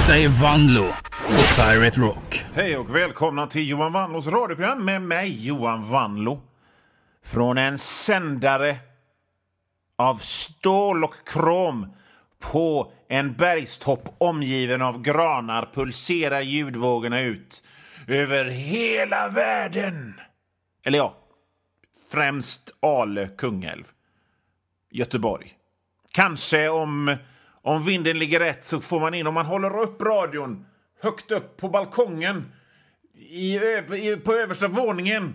Detta är Vanlo på Pirate Rock. Hej och välkomna till Johan Vanlos radioprogram med mig, Johan Vanlo. Från en sändare av stål och krom på en bergstopp omgiven av granar pulserar ljudvågorna ut över hela världen. Eller ja, främst Ale, Kungälv, Göteborg. Kanske om vinden ligger rätt så får man in, om man håller upp radion högt upp på balkongen på översta våningen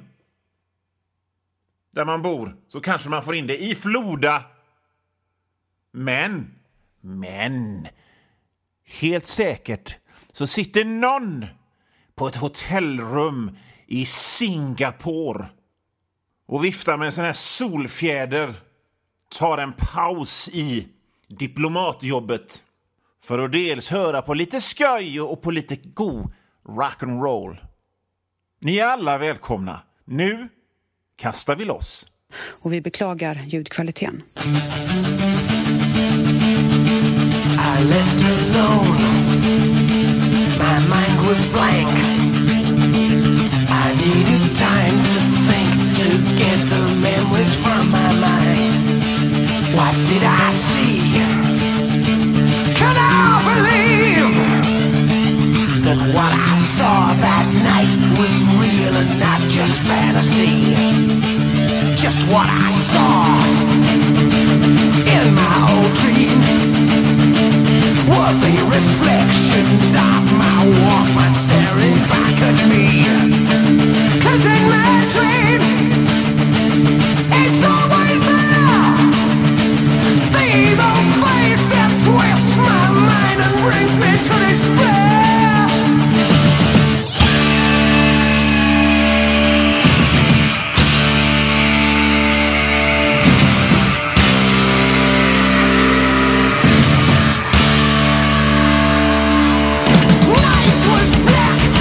där man bor, så kanske man får in det i Floda. Men helt säkert så sitter någon på ett hotellrum i Singapore och viftar med en sån här solfjäder, tar en paus i diplomatjobbet för att dels höra på lite skoj och på lite god rock'n'roll. Ni är alla välkomna. Nu kastar vi loss. Och vi beklagar ljudkvaliteten. I left alone. My mind was blank. I needed time to think, to get the memories from my mind. What did I see? Can I believe that what I saw that night was real and not just fantasy? Just what I saw in my old dreams were the reflections of my Walkman staring back at me. 'Cause in my dreams it's always there, the evil face that twists my mind and brings me to despair. Night was black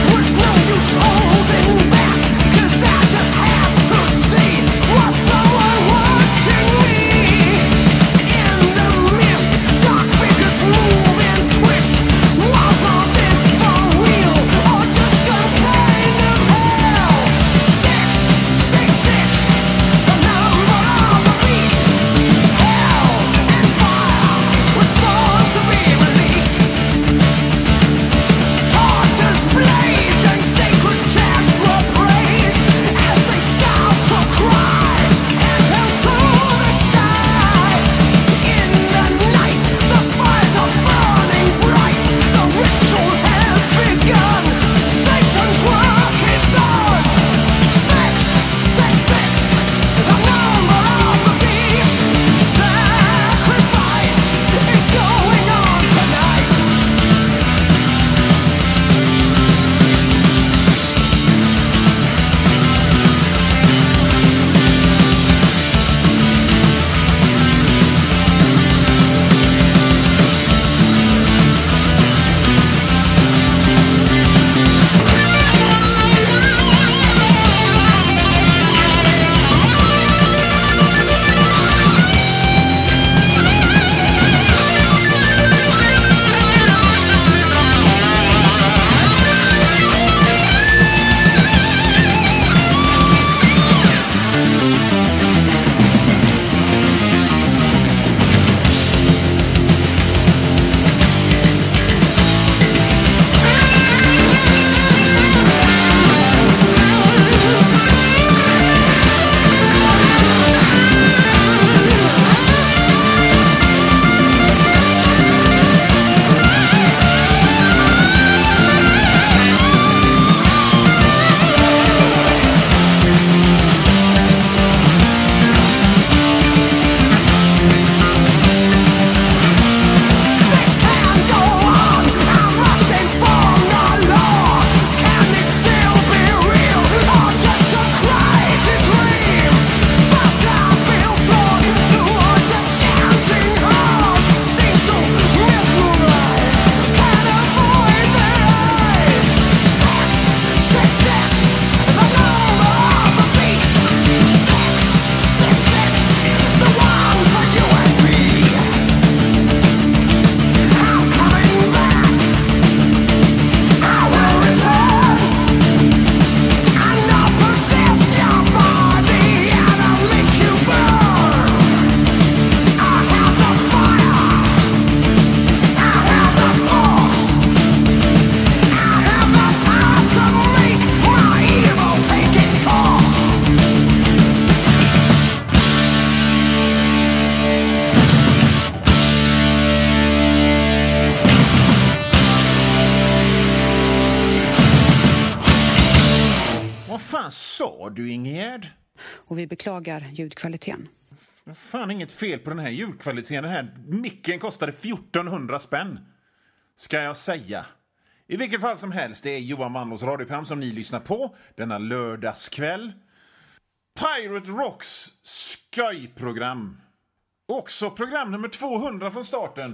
du, Ingegärd? Och vi beklagar ljudkvaliteten. Fan, inget fel på den här ljudkvaliteten. Den här micken kostade 1400 spänn, ska jag säga. I vilket fall som helst, det är Johan Wanlås radioprogram som ni lyssnar på denna lördagskväll. Pirate Rocks skojprogram. Också program nummer 200 från starten.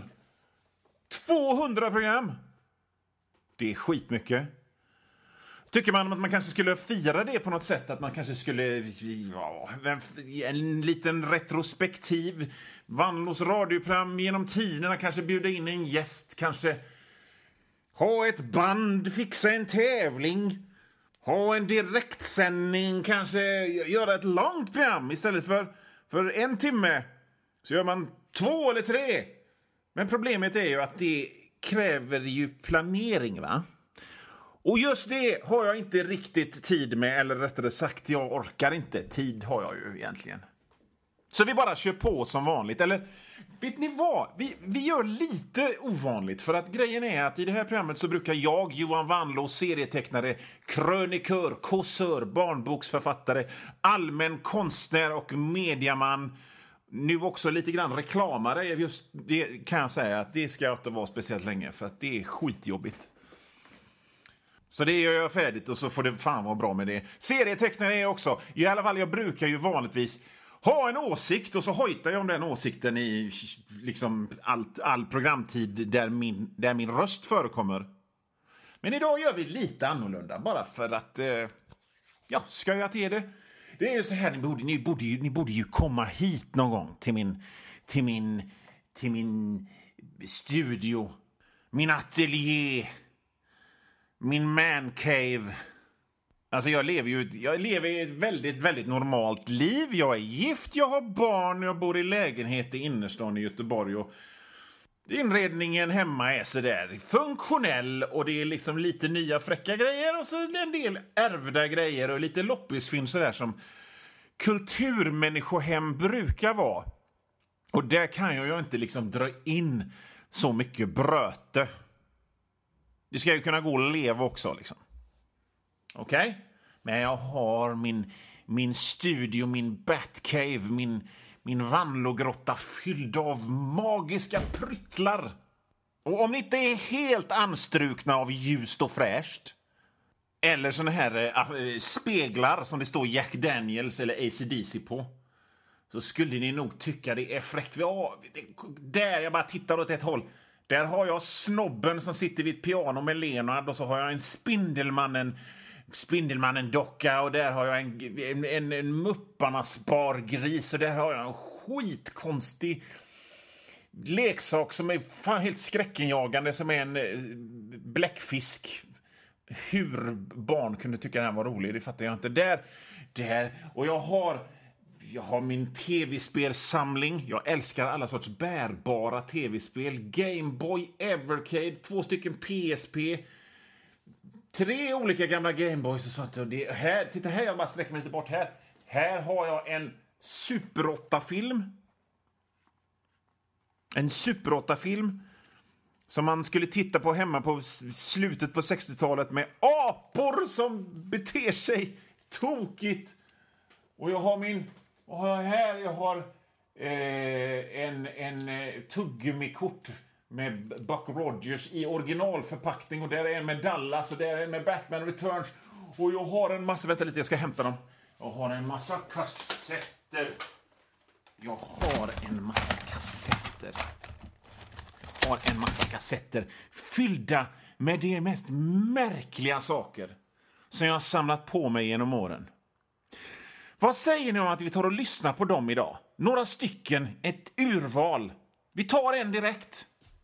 200 program! Det är skitmycket. Tycker man att man kanske skulle fira det på något sätt? Att man kanske skulle... Ja, en liten retrospektiv. Wanlås radioprogram genom tiderna. Kanske bjuda in en gäst. Kanske ha ett band, fixa en tävling. Ha en direktsändning. Kanske göra ett långt program. Istället för 1 timme så gör man 2 eller 3. Men problemet är ju att det kräver ju planering, va? Och just det har jag inte riktigt tid med, eller rättare sagt, jag orkar inte. Tid har jag ju egentligen. Så vi bara kör på som vanligt. Eller, vet ni vad? Vi gör lite ovanligt. För att grejen är att i det här programmet så brukar jag, Johan Wanlås, serietecknare, krönikör, kåsör, barnboksförfattare, allmän konstnär och mediaman, nu också lite grann reklamare. Just det kan jag säga att det ska jag inte vara speciellt länge, för att det är skitjobbigt. Så det gör jag färdigt och så får det fan vara bra med det. Serietecknare är jag också. I alla fall, jag brukar ju vanligtvis ha en åsikt och så hojtar jag om den åsikten i liksom all programtid där min röst förekommer. Men idag gör vi lite annorlunda, bara för att ska jag till det. Det är ju så här, ni borde ju komma hit någon gång till min studio, min ateljé, min mancave. Alltså jag lever ett väldigt, väldigt normalt liv. Jag är gift, jag har barn, jag bor i lägenhet i innerstan i Göteborg och inredningen hemma är så där funktionell och det är liksom lite nya fräcka grejer och så en del ärvda grejer och lite loppisfilm så där som kulturmänniskohem brukar vara. Och där kan jag ju inte liksom dra in så mycket bröte. Det ska ju kunna gå att leva också liksom. Okej? Men jag har min studio, min Batcave, min Wanlågrotta fylld av magiska pryttlar. Och om ni inte är helt anstrukna av ljust och fräscht, eller såna här speglar som det står Jack Daniels eller AC/DC på, så skulle ni nog tycka det är fräckt. Där jag bara tittar åt ett håll. Där har jag snobben som sitter vid ett piano med Leonard och så har jag en Spindelmannen-docka och där har jag en Mupparnas spargris och där har jag en skitkonstig leksak som är fan helt skräckenjagande som är en bläckfisk. Hur barn kunde tycka den här var rolig, det fattar jag inte. Där. Och jag har min tv-spelsamling. Jag älskar alla sorts bärbara tv-spel. Game Boy, Evercade, 2 stycken PSP, 3 olika gamla Gameboys och sånt. Och titta här, jag bara sträcker mig lite bort här. Här har jag en Super 8-film. En Super 8-film som man skulle titta på hemma på slutet på 60-talet med apor som beter sig tokigt. Och jag har vad har jag här? Jag har en tuggummikort med Buck Rogers i originalförpackning och där är en med Dallas och där är en med Batman Returns och jag har en massa, vänta lite, jag ska hämta dem. Jag har en massa kassetter fyllda med de mest märkliga saker som jag har samlat på mig genom åren. Vad säger ni om att vi tar och lyssnar på dem idag? Några stycken, ett urval. Vi tar en direkt.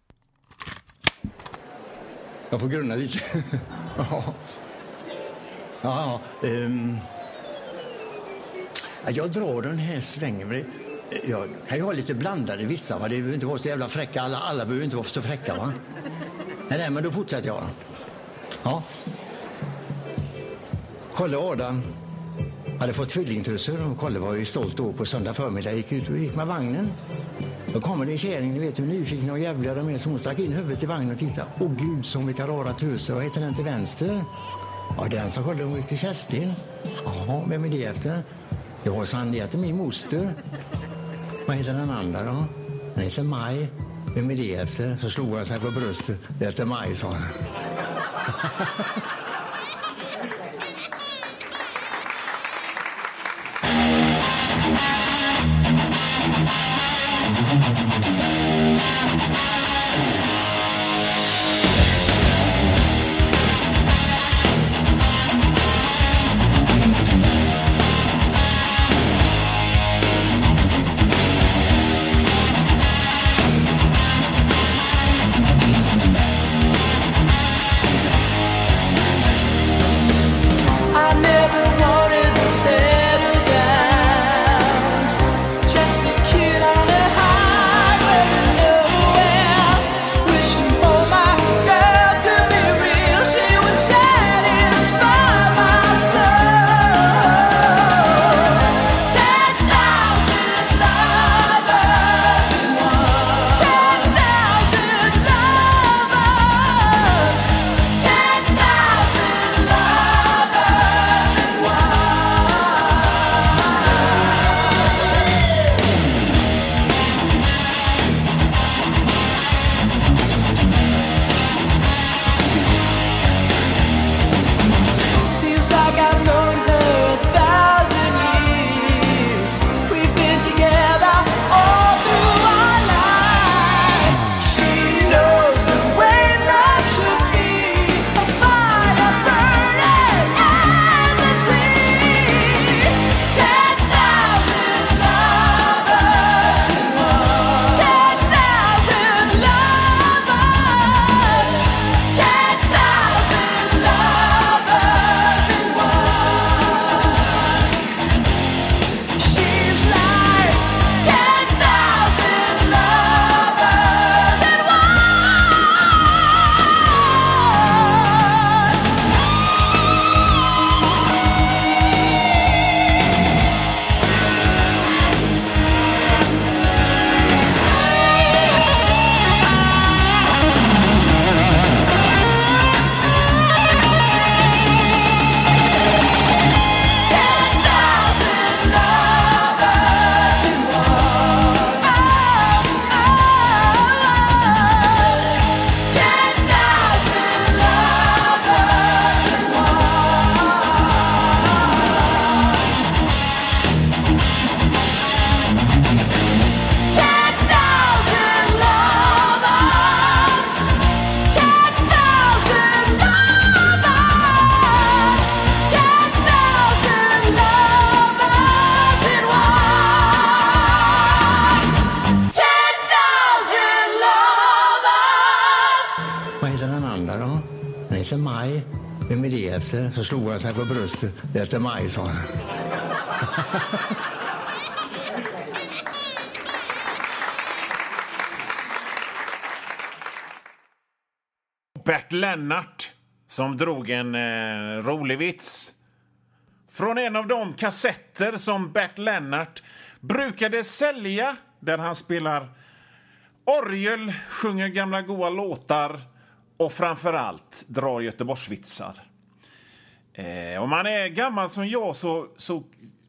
Jag får grunna lite. Jag drar den här svängen. Jag kan ju ha lite blandade vitsar. Va? Det behöver inte vara så jävla fräcka. Alla behöver inte vara så fräcka. Va? Nej, men då fortsätter jag. Ja. Kalle och Adam hade fått tvillingtussar och Kalle var ju stolt då på söndag förmiddag. Gick med vagnen. Då kommer det en kärring, ni vet hur nyfikna och jävliga de är, som hon stack in huvudet i vagnen och tittade. Åh gud, som vilka rara tussar. Vad heter den till vänster? Ja, den som sköldde mig till Kerstin. Ja, vem är det efter? Ja, så han heter min moster. Vad heter den andra då? Den heter Maj. Vem är det efter? Så slog han sig på bröstet. Det heter Maj, sa han. Maj, vem är det efter? Så slog han sig på bröstet. Det heter Maj, sa han. Bert Lennart som drog en rolig vits från en av de kassetter som Bert Lennart brukade sälja, där han spelar orgel, sjunger gamla goa låtar och framförallt drar Göteborgsvitsar. Om man är gammal som jag så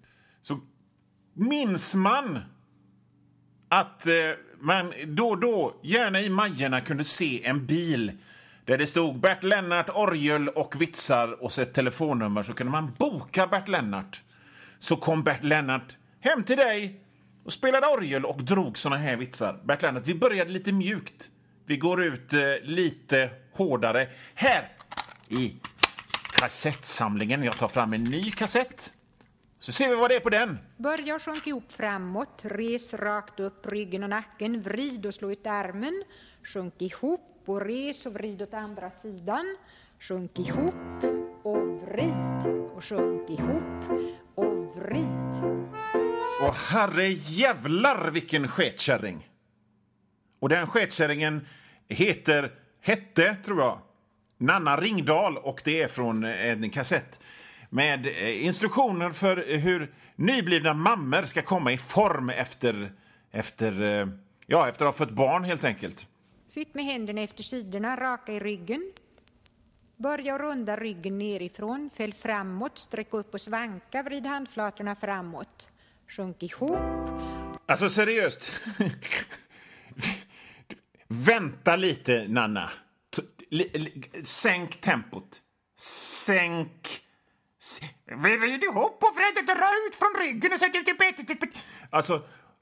minns man att man då och då, gärna i Majerna, kunde se en bil där det stod Bert Lennart, orgel och vitsar och så ett telefonnummer. Så kunde man boka Bert Lennart. Så kom Bert Lennart hem till dig och spelade orgel och drog såna här vitsar. Bert Lennart, vi började lite mjukt. Vi går ut lite hårdare. Här i kassettsamlingen. Jag tar fram en ny kassett. Så ser vi vad det är på den. Börja sjunka ihop framåt. Res rakt upp ryggen och nacken. Vrid och slå ut armen. Sjunk ihop och res och vrid åt andra sidan. Sjunk ihop och vrid. Och sjunk ihop och vrid. Och herre jävlar vilken sketkärring. Och den sketkärringen hette, tror jag, Nanna Ringdal, och det är från en kassett med instruktioner för hur nyblivna mammor ska komma i form efter att ha fått barn, helt enkelt. Sitt med händerna efter sidorna, raka i ryggen. Börja runda ryggen nerifrån, fäll framåt, sträck upp och svanka, vrid handflatorna framåt. Sjunk ihop. Alltså seriöst. Vänta lite, Nanna. Sänk tempot. Sänk. Vrid ihop och vrid, dra ut från ryggen och sätt till betet. Alltså,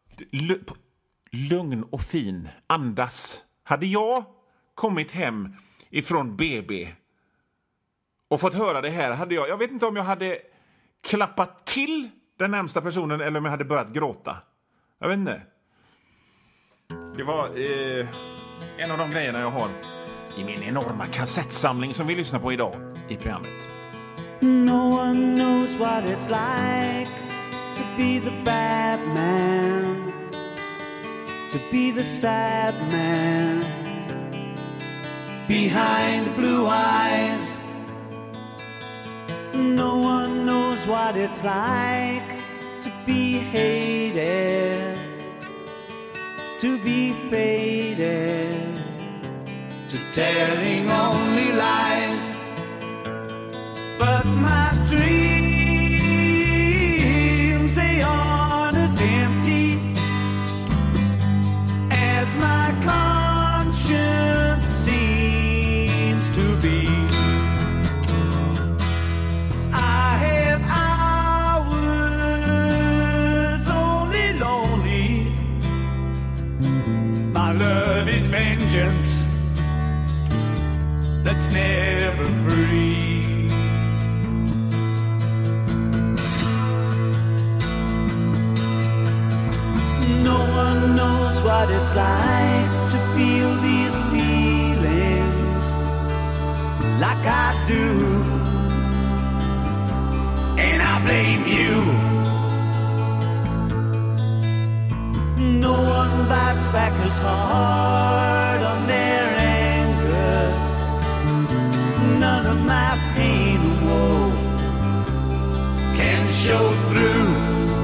lugn och fin. Andas. Hade jag kommit hem ifrån BB och fått höra det här, hade jag vet inte om jag hade klappat till den närmsta personen eller om jag hade börjat gråta. Jag vet inte. Det var en av de grejerna jag har i min enorma kassettsamling som vi lyssnar på idag i programmet. No one knows what it's like to be the bad man, to be the sad man behind the blue eyes. No one knows what it's like to be hated, to be faded, to telling only lies. But my dreams, they aren't as empty as my conscience seems to be. I have hours only lonely. My love is vengeance that's never free. No one knows what it's like to feel these feelings like I do. And I blame you. No one bites back as hard on their anger. None of my pain and woe can show through.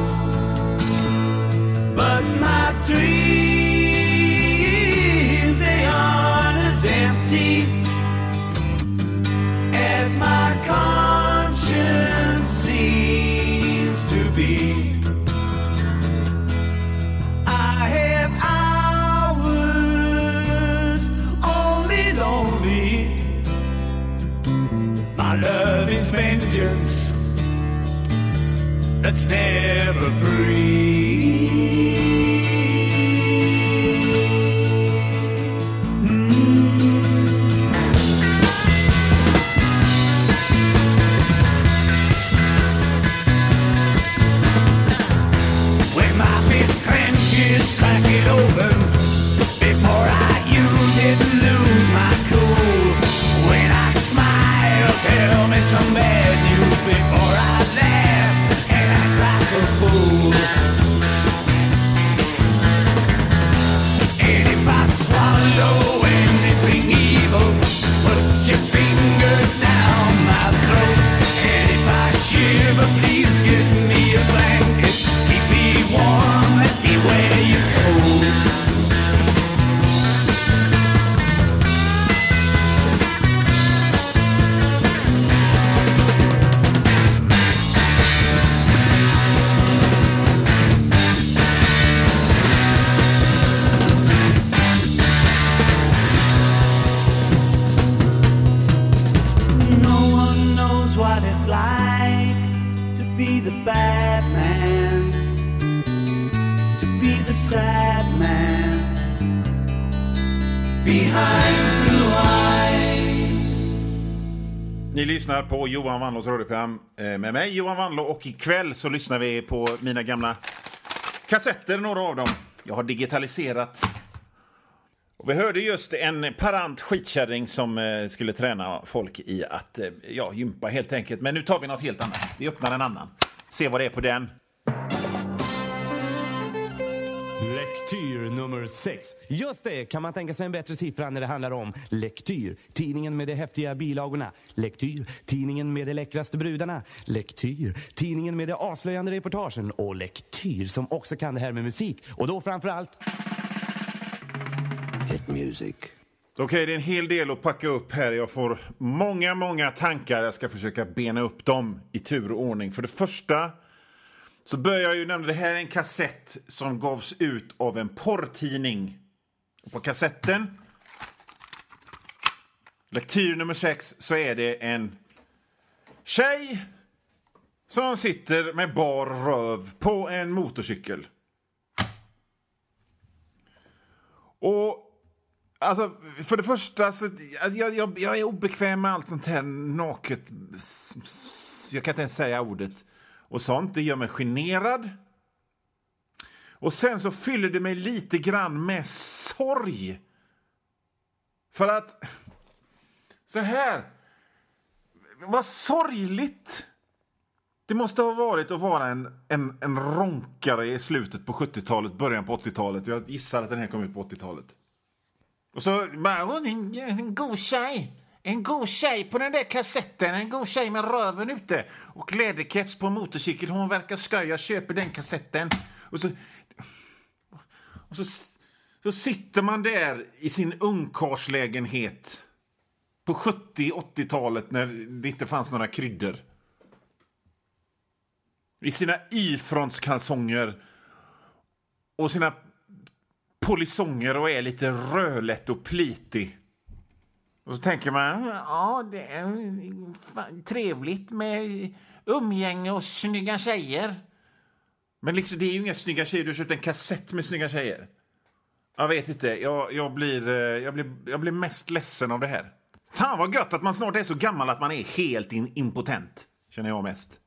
But my dreams, they aren't as empty as my conscience seems to be. I have hours only lonely. My love is vengeance that's never free. Crack it open before I use it and lose my cool. When I smile, tell me some bad news before I laugh and act like a fool. And if I swallow anything evil, put your fingers down my throat. And if I shiver, please give me a blanket, keep me warm, let me wear your coat. No one knows what it's like to be the bad man, to be the sad man behind blue eyes. Ni lyssnar på Johan Wanlås radioprogram med mig, Johan Wanlå, och ikväll så lyssnar vi på mina gamla kassetter, några av dem. Jag har digitaliserat. Och vi hörde just en parant skitkärring som skulle träna folk i att gympa helt enkelt. Men nu tar vi något helt annat. Vi öppnar en annan. Se vad det är på den. Lektyr nummer 6. Just det, kan man tänka sig en bättre siffra när det handlar om Lektyr, tidningen med de häftiga bilagorna. Lektyr, tidningen med de läckraste brudarna. Lektyr, tidningen med de avslöjande reportagen. Och Lektyr som också kan det här med musik. Och då framförallt Hit music. Okej, det är en hel del att packa upp här. Jag får många tankar. Jag ska försöka bena upp dem i tur och ordning. För det första så börjar jag ju nämna, det här är en kassett som gavs ut av en porrtidning. Och på kassetten, lektyr nummer 6, så är det en tjej som sitter med bar röv på en motorcykel. Och alltså, för det första så, alltså, jag är obekväm med allt sånt här naket. Jag kan inte ens säga ordet. Och sånt, det gör mig generad. Och sen så fyller det mig lite grann med sorg. För att, så här, vad sorgligt det måste ha varit att vara en ronkare i slutet på 70-talet, början på 80-talet. Jag gissar att den här kom ut på 80-talet. Och så bara, en god tjej. En god tjej på den där kassetten. En god tjej med röven ute. Och läderkeps på en motorcykel. Hon verkar sköja, köper den kassetten. Och så sitter man där i sin ungkarslägenhet på 70-80-talet när det inte fanns några kryddor. I sina Y-frontskalsonger och sina polisonger och är lite rödlätt och plitig. Och så tänker man, ja, det är trevligt med umgänge och snygga tjejer. Men liksom, det är ju inga snygga tjejer, du har köpt en kassett med snygga tjejer. Jag vet inte, jag blir mest ledsen av det här. Fan vad gött att man snart är så gammal att man är helt impotent, känner jag mest.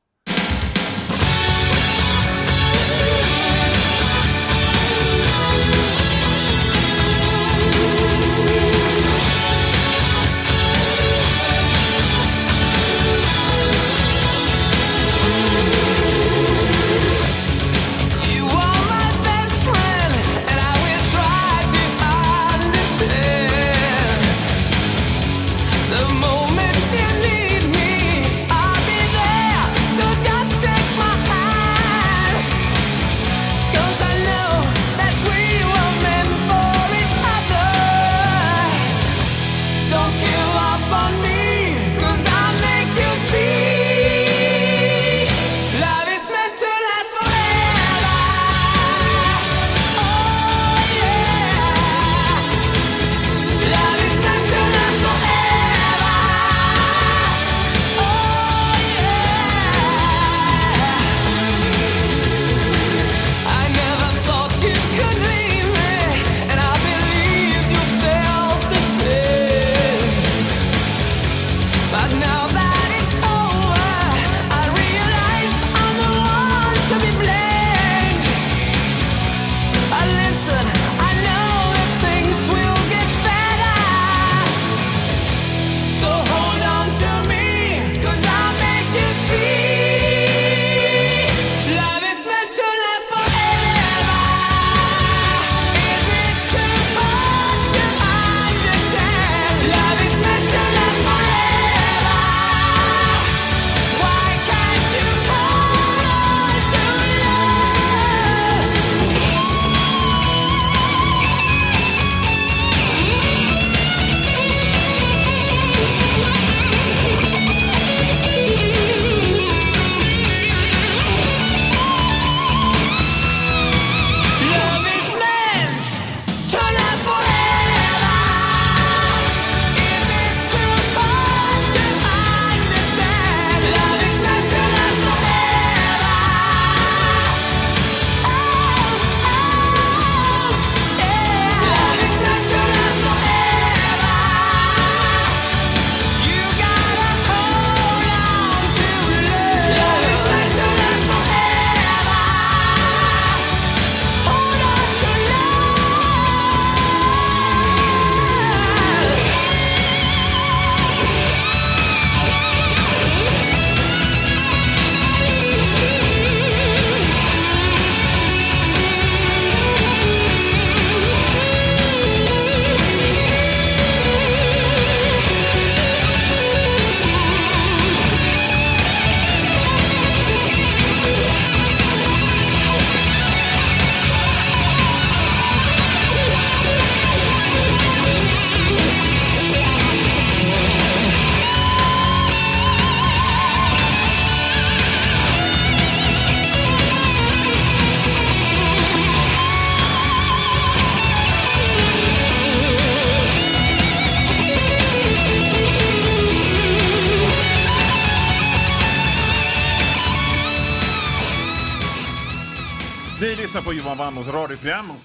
på Johan Wannås radioprogram och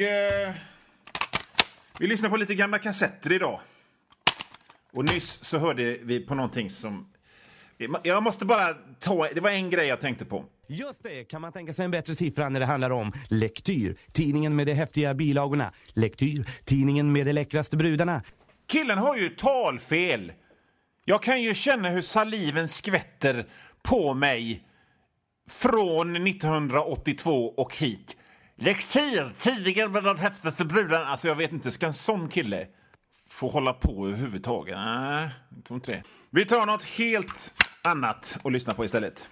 vi lyssnar på lite gamla kassetter idag. Och nyss så hörde vi på någonting som... Jag måste bara det var en grej jag tänkte på. Just det, kan man tänka sig en bättre siffra när det handlar om Lektyr, tidningen med de häftiga bilagorna. Lektyr, tidningen med de läckraste brudarna. Killen har ju talfel. Jag kan ju känna hur saliven skvätter på mig från 1982 och hit. Lektyr, tidningen med de häftigaste brudarna. Alltså jag vet inte, ska en sån kille få hålla på överhuvudtaget? Nej, jag tror inte det. Vi tar något helt annat och lyssnar på istället.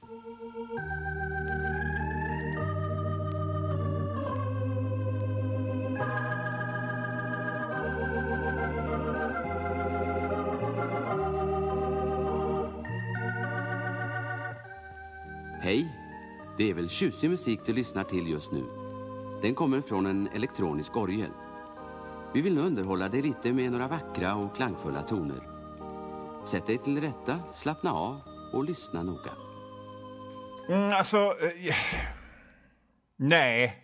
Hej, det är väl tjusig musik du lyssnar till just nu. Den kommer från en elektronisk orgel. Vi vill nu underhålla dig lite med några vackra och klangfulla toner. Sätt dig till rätta, slappna av och lyssna noga. Nej.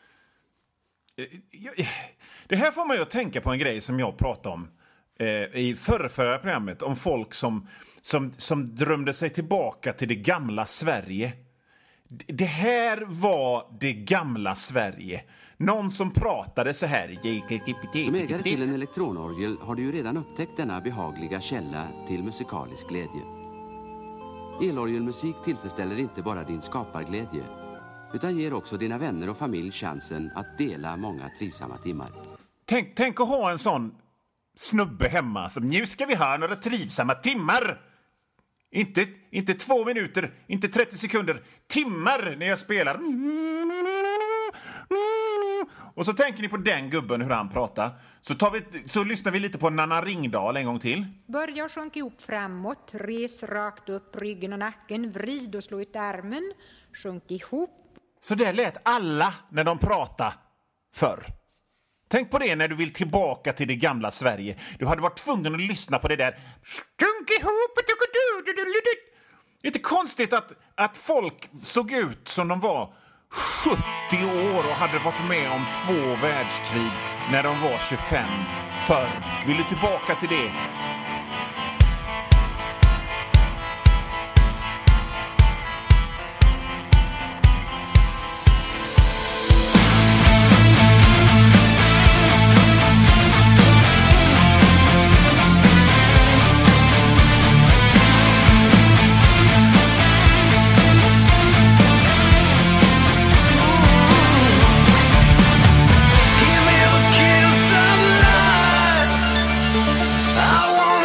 Det här får man ju att tänka på en grej som jag pratade om i förra programmet. Om folk som drömde sig tillbaka till det gamla Sverige. Det här var det gamla Sverige. Någon som pratade så här. Som ägare till en elektronorgel har du ju redan upptäckt denna behagliga källa till musikalisk glädje. Elorgelmusik tillfredsställer inte bara din skaparglädje utan ger också dina vänner och familj chansen att dela många trivsamma timmar. Tänk att ha en sån snubbe hemma som nu ska vi ha några trivsamma timmar. Inte 2 minuter, inte 30 sekunder, timmar när jag spelar. Och så tänker ni på den gubben hur han pratar. Så lyssnar vi lite på Nanna Ringdahl en gång till. Börja sjunka ihop framåt, res rakt upp ryggen och nacken, vrid och slå ut armen, sjunk ihop. Så där lät alla när de pratade förr. Tänk på det när du vill tillbaka till det gamla Sverige. Du hade varit tvungen att lyssna på det där. Sjunk ihop. Det är inte konstigt att folk såg ut som de var 70 år och hade varit med om 2 världskrig när de var 25 förr. Vill du tillbaka till det? I want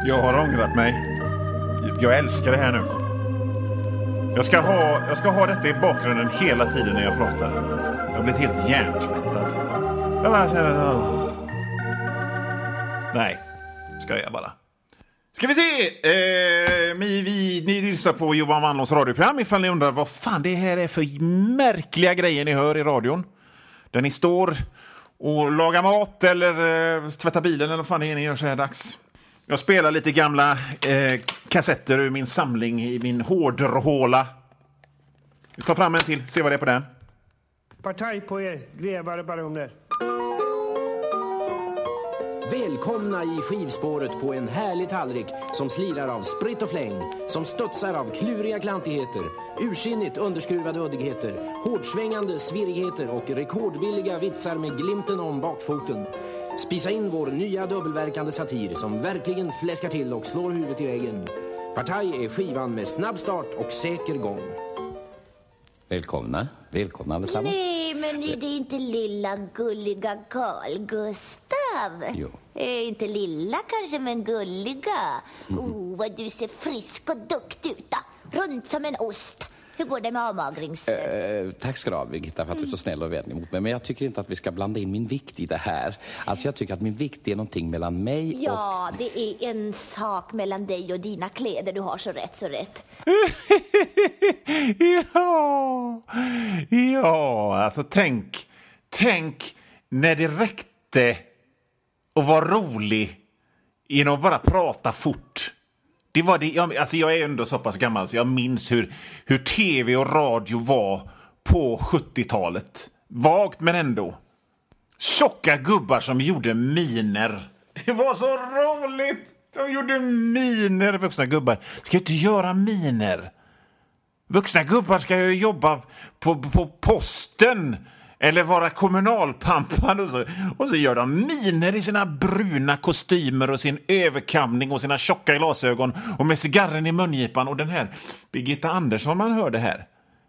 Jag har ångrat mig. Jag älskar det här nu. Jag ska ha detta i bakgrunden hela tiden när jag pratar. Jag har blivit helt hjärntvättad. Jag bara känner... Nej, ska jag bara. Ska vi se! Ni lyssnar på Johan Wanlås radioprogram ifall ni undrar vad fan det här är för märkliga grejer ni hör i radion. Där ni står och lagar mat eller tvättar bilen eller vad fan det är ni gör så här dags. Jag spelar lite gamla kassetter ur min samling i min hårdrohåla. Vi tar fram en till, se vad det är på den. Partaj på er, grevare baroner. Välkomna i skivspåret på en härlig tallrik som slirar av spritt och fläng, som studsar av kluriga klantigheter, ursinnigt underskruvade uddigheter, hårdsvängande svirrigheter och rekordvilliga vitsar med glimten om bakfoten. Spisa in vår nya dubbelverkande satir som verkligen fläskar till och slår huvudet i väggen. Partaj är skivan med snabb start och säker gång. Välkomna allesammans. Nej, men är det inte lilla gulliga Carl Gustav? Jo. Inte lilla kanske, men gulliga. Vad du ser frisk och duktig ut då. Runt som en ost. Hur går det med avmagrings... Tack ska du ha, Birgitta, för att du är så snäll och vänlig mot mig. Men jag tycker inte att vi ska blanda in min vikt i det här. Alltså jag tycker att min vikt är någonting mellan mig och... Ja, det är en sak mellan dig och dina kläder. Du har så rätt. Ja, alltså tänk när det räckte att vara rolig genom att bara prata fort. Det var det, jag är ändå så pass gammal så jag minns hur tv och radio var på 70-talet. Vagt men ändå. Tjocka gubbar som gjorde miner. Det var så roligt. De gjorde miner, vuxna gubbar. Ska inte göra miner. Vuxna gubbar ska ju jobba på posten eller vara kommunalpampan och så gör de miner i sina bruna kostymer och sin överkamning och sina tjocka glasögon och med cigarren i mungipan. Och den här Birgitta Andersson man hörde här.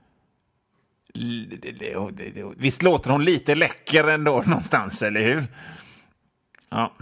Visst låter hon lite läcker ändå någonstans, eller hur? Ja.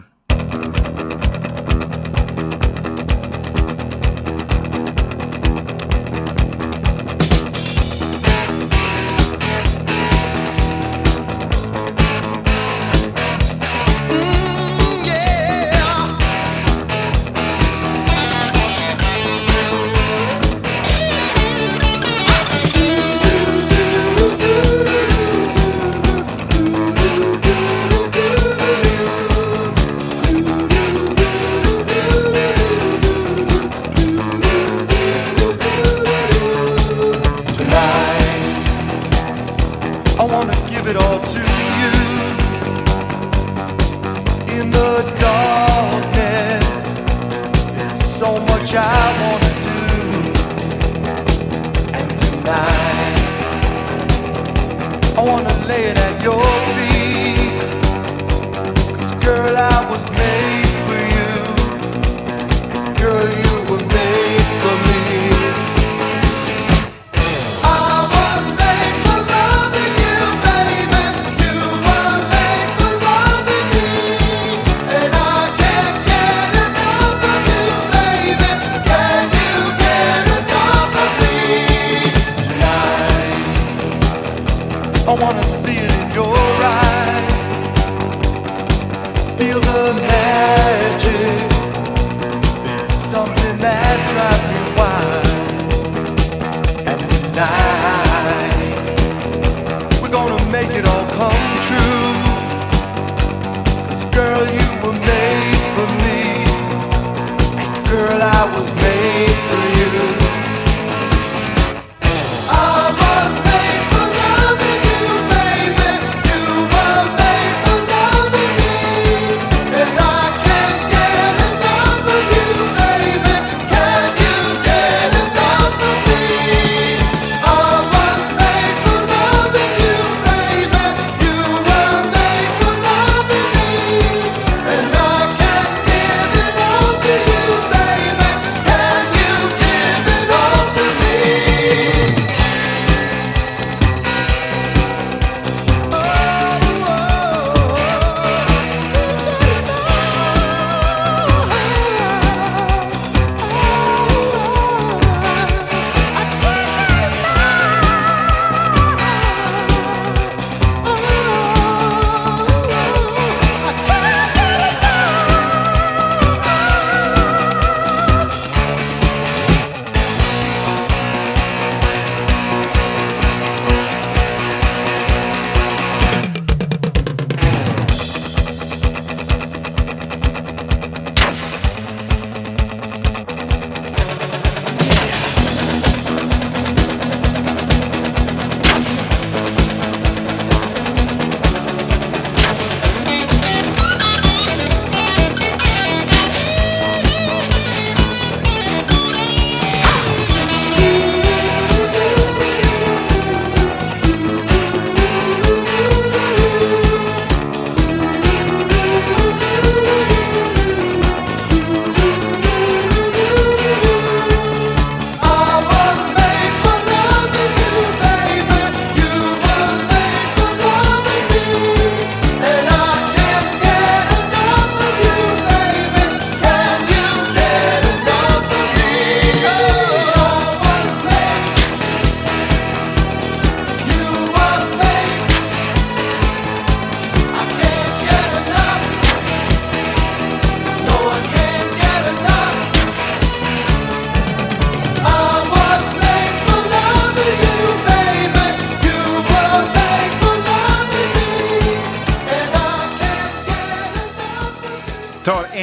I wanna see it in your eyes. Feel the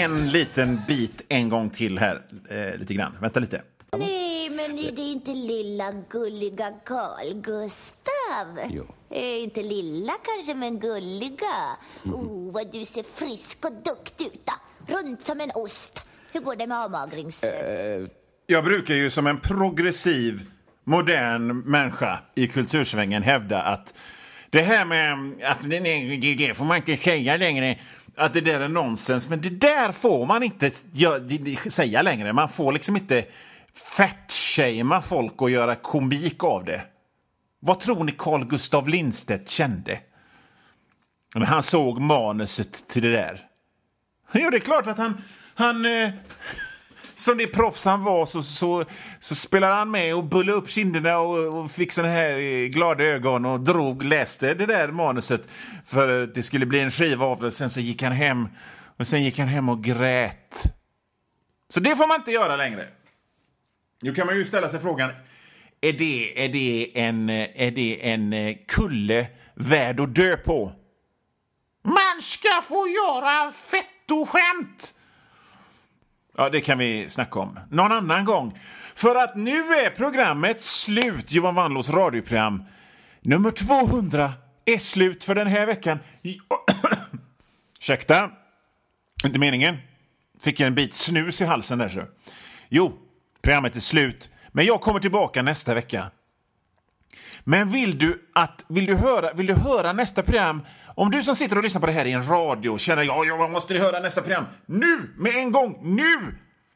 en liten bit en gång till här. Lite grann. Vänta lite. Nej, men är det inte lilla gulliga Carl Gustav? Jo. Inte lilla kanske, men gulliga. Vad du ser frisk och duktig ut då. Runt som en ost. Hur går det med avmagrings... Jag brukar ju som en progressiv, modern människa i kultursvängen hävda att det här med att det får man inte säga längre, att det där är nonsens. Men det där får man inte säga längre. Man får liksom inte fettshamea folk och göra komik av det. Vad tror ni Carl Gustav Lindstedt kände när han såg manuset till det där? Jo, det är klart att han som det proffs han var så spelade han med och bullade upp kinderna och fick såna här glada ögon och läste det där manuset för att det skulle bli en skiva av det. Sen så gick han hem och grät. Så det får man inte göra längre. Nu kan man ju ställa sig frågan, är det en kulle värd att dö på? Man ska få göra fettoskämt. Ja, det kan vi snacka om någon annan gång. För att nu är programmet slut. Johan Wanlås radioprogram nummer 200 är slut för den här veckan. Ursäkta. Inte meningen. Fick jag en bit snus i halsen där så. Jo, programmet är slut. Men jag kommer tillbaka nästa vecka. Men vill du höra nästa program? Om du som sitter och lyssnar på det här i en radio känner jag måste höra nästa program nu, med en gång, nu!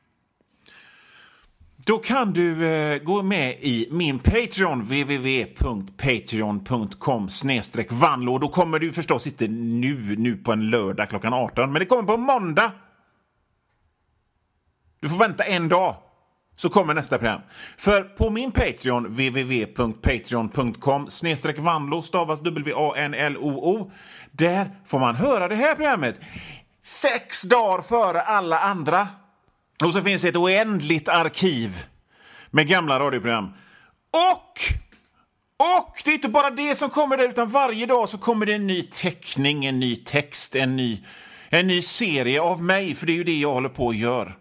Då kan du gå med i min Patreon, www.patreon.com/Vanlo. Då kommer du förstås inte nu på en lördag klockan 18, men det kommer på måndag. Du får vänta en dag. Så kommer nästa program. För på min Patreon, www.patreon.com/Vanlo, stavas WANLOO, där får man höra det här programmet 6 dagar före alla andra. Och så finns ett oändligt arkiv med gamla radioprogram. Och det är inte bara det som kommer där, utan varje dag så kommer det en ny teckning, en ny text, en ny serie av mig. För det är ju det jag håller på att göra.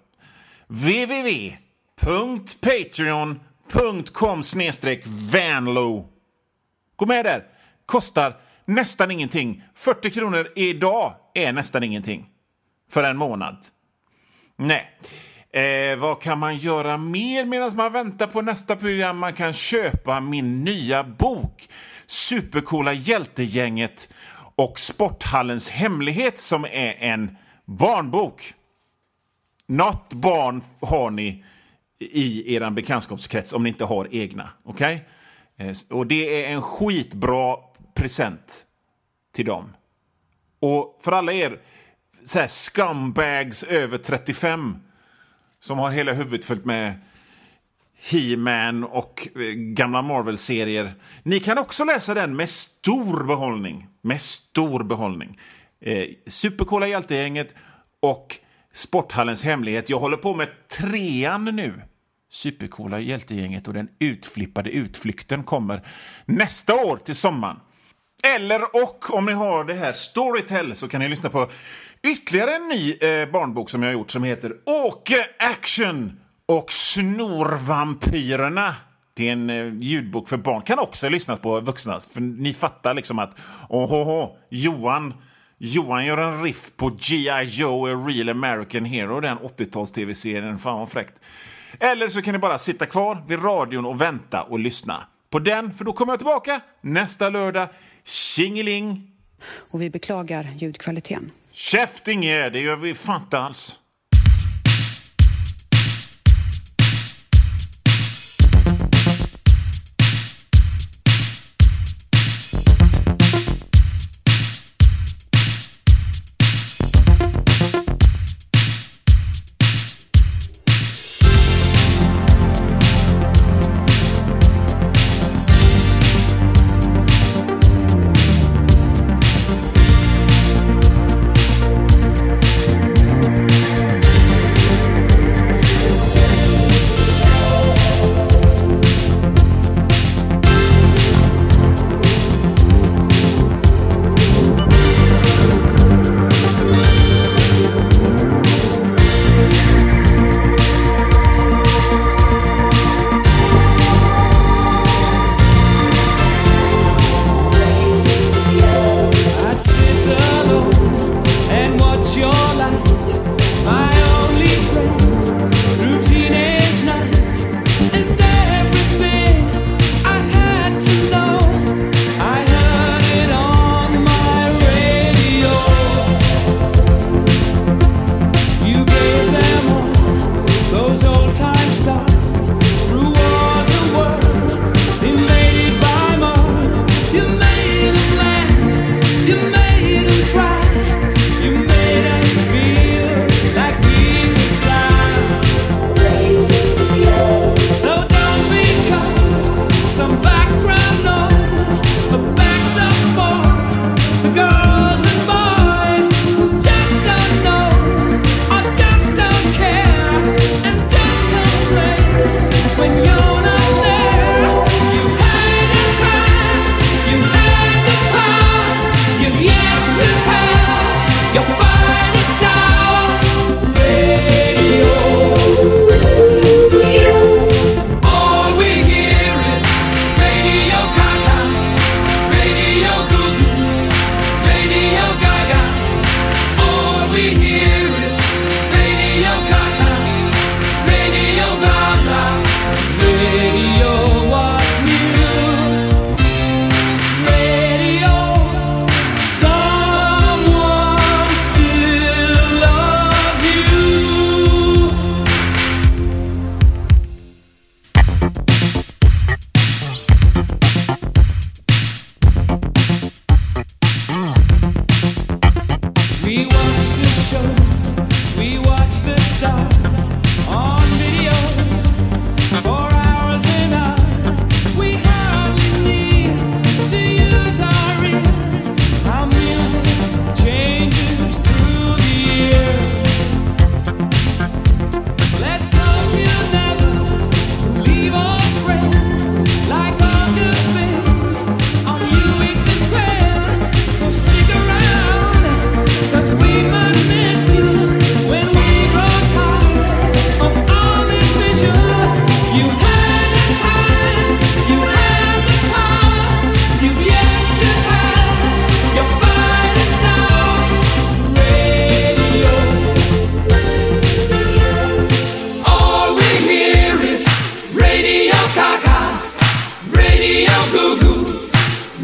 www.patreon.com/Vanlo. Gå med där. Kostar nästan ingenting. 40 kronor idag är nästan ingenting. För en månad. Nej. Vad kan man göra mer medan man väntar på nästa program? Man kan köpa min nya bok. Supercoola hjältegänget och Sporthallens hemlighet, som är en barnbok. Något barn har ni i er bekantskapskrets om ni inte har egna. Okej? Och det är en skitbra present till dem. Och för alla er så här scumbags över 35 som har hela huvudet fullt med He-Man och gamla Marvel-serier. Ni kan också läsa den med stor behållning. Med stor behållning. Supercoola hjältegänget och Sporthallens hemlighet. Jag håller på med 3:an nu. Supercoola hjältegänget och den utflippade utflykten kommer nästa år till sommaren. Och om ni har det här Storytel så kan ni lyssna på ytterligare en ny barnbok som jag har gjort som heter Åke Action och Snorvampyrerna. Det är en ljudbok för barn. Kan också lyssna på vuxna. För ni fattar liksom att Johan gör en riff på G.I. Joe, A Real American Hero, den 80-tals-tv-serien. Fan vad fräckt. Eller så kan ni bara sitta kvar vid radion och vänta och lyssna på den. För då kommer jag tillbaka nästa lördag. Tjingeling! Och vi beklagar ljudkvaliteten. Käfting är det gör vi fan inte alls.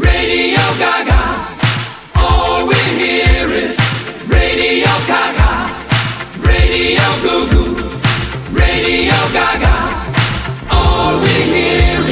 Radio Gaga. All we hear is Radio Gaga. Radio Goo Goo. Radio Gaga. All we hear